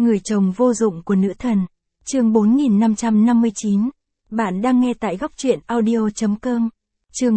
Người chồng vô dụng của nữ thần. Chương 4559. Bạn đang nghe tại góc truyện audio.com. Chương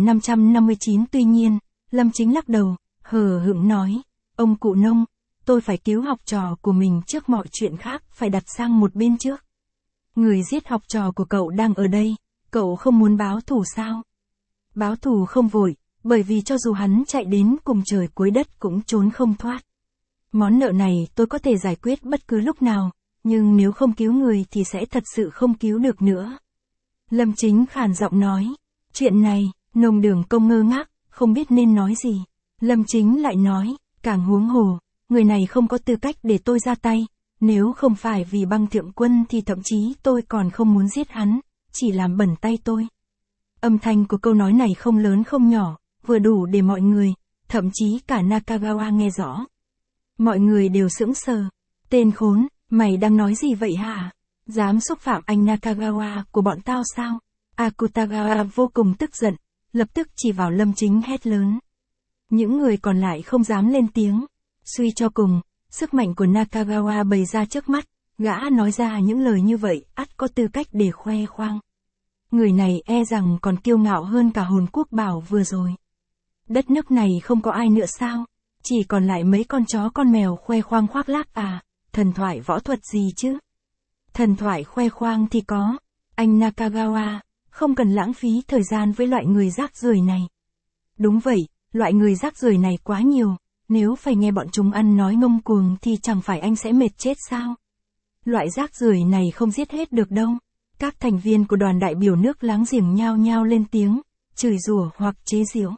4559. Tuy nhiên, Lâm Chính lắc đầu, hờ hững nói, ông cụ Nông, tôi phải cứu học trò của mình trước mọi chuyện khác phải đặt sang một bên trước. Người giết học trò của cậu đang ở đây, cậu không muốn báo thù sao? Báo thù không vội, bởi vì cho dù hắn chạy đến cùng trời cuối đất cũng trốn không thoát. Món nợ này tôi có thể giải quyết bất cứ lúc nào, nhưng nếu không cứu người thì sẽ thật sự không cứu được nữa. Lâm Chính khàn giọng nói, chuyện này, Nông Đường Công ngơ ngác, không biết nên nói gì. Lâm Chính lại nói, càng huống hồ, người này không có tư cách để tôi ra tay, nếu không phải vì Băng Thượng Quân thì thậm chí tôi còn không muốn giết hắn, chỉ làm bẩn tay tôi. Âm thanh của câu nói này không lớn không nhỏ, vừa đủ để mọi người, thậm chí cả Nakagawa nghe rõ. Mọi người đều sững sờ. Tên khốn, mày đang nói gì vậy hả? Dám xúc phạm anh Nakagawa của bọn tao sao? Akutagawa vô cùng tức giận, lập tức chỉ vào Lâm Chính hét lớn. Những người còn lại không dám lên tiếng. Suy cho cùng, sức mạnh của Nakagawa bày ra trước mắt, gã nói ra những lời như vậy, ắt có tư cách để khoe khoang. Người này e rằng còn kiêu ngạo hơn cả hồn quốc bảo vừa rồi. Đất nước này không có ai nữa sao? Chỉ còn lại mấy con chó con mèo khoe khoang khoác lác à, thần thoại võ thuật gì chứ? Thần thoại khoe khoang thì có, anh Nakagawa, không cần lãng phí thời gian với loại người rác rưởi này. Đúng vậy, loại người rác rưởi này quá nhiều, nếu phải nghe bọn chúng ăn nói ngông cuồng thì chẳng phải anh sẽ mệt chết sao? Loại rác rưởi này không giết hết được đâu. Các thành viên của đoàn đại biểu nước láng giềng nhao nhao lên tiếng, chửi rủa hoặc chế giễu.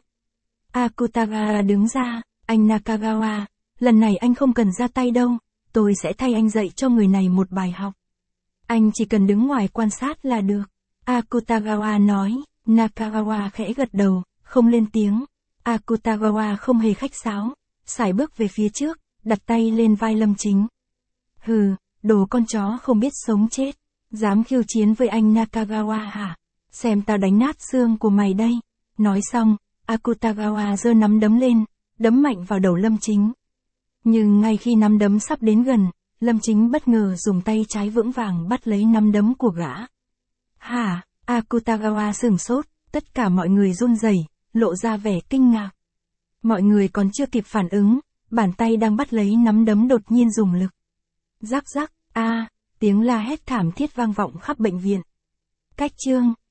Akutagawa đứng ra, anh Nakagawa, lần này anh không cần ra tay đâu, tôi sẽ thay anh dạy cho người này một bài học. Anh chỉ cần đứng ngoài quan sát là được. Akutagawa nói, Nakagawa khẽ gật đầu, không lên tiếng. Akutagawa không hề khách sáo, sải bước về phía trước, đặt tay lên vai Lâm Chính. Hừ, đồ con chó không biết sống chết, dám khiêu chiến với anh Nakagawa hả? Xem tao đánh nát xương của mày đây. Nói xong, Akutagawa giơ nắm đấm lên, đấm mạnh vào đầu Lâm Chính. Nhưng ngay khi nắm đấm sắp đến gần, Lâm Chính bất ngờ dùng tay trái vững vàng bắt lấy nắm đấm của gã. Hả? Akutagawa sửng sốt, tất cả mọi người run rẩy, lộ ra vẻ kinh ngạc. Mọi người còn chưa kịp phản ứng, bàn tay đang bắt lấy nắm đấm đột nhiên dùng lực. Rắc rắc, tiếng la hét thảm thiết vang vọng khắp bệnh viện. Cách chương